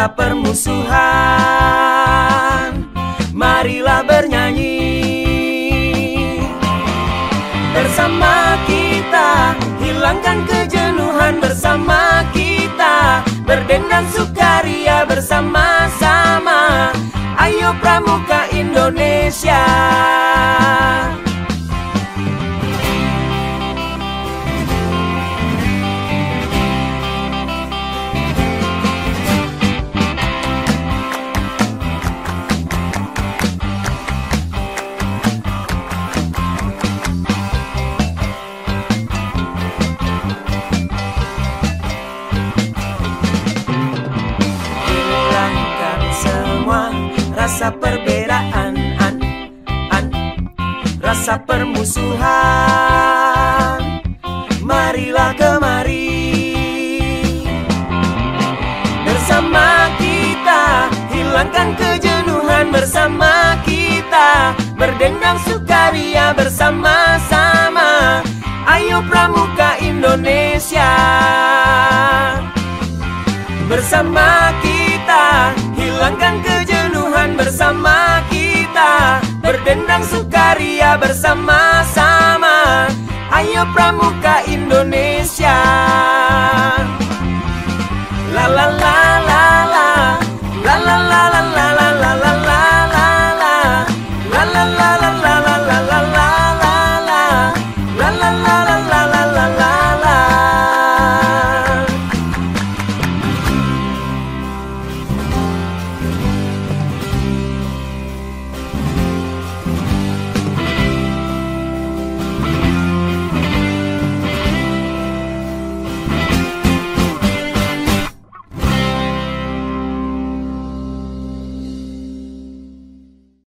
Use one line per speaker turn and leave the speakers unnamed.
rasa permusuhan. Marilah bernyanyi bersama kita, hilangkan kejenuhan bersama kita, berdendang sukaria bersama-sama. Ayo Pramuka Indonesia. Rasa perbedaan, rasa permusuhan. Marilah kemari bersama kita, hilangkan kejenuhan bersama kita, berdendang sukaria bersama-sama. Ayo Pramuka Indonesia. Bersama kita, hilangkan kejenuhan bersama kita, berdendang sukaria bersama-sama. Ayo Pramuka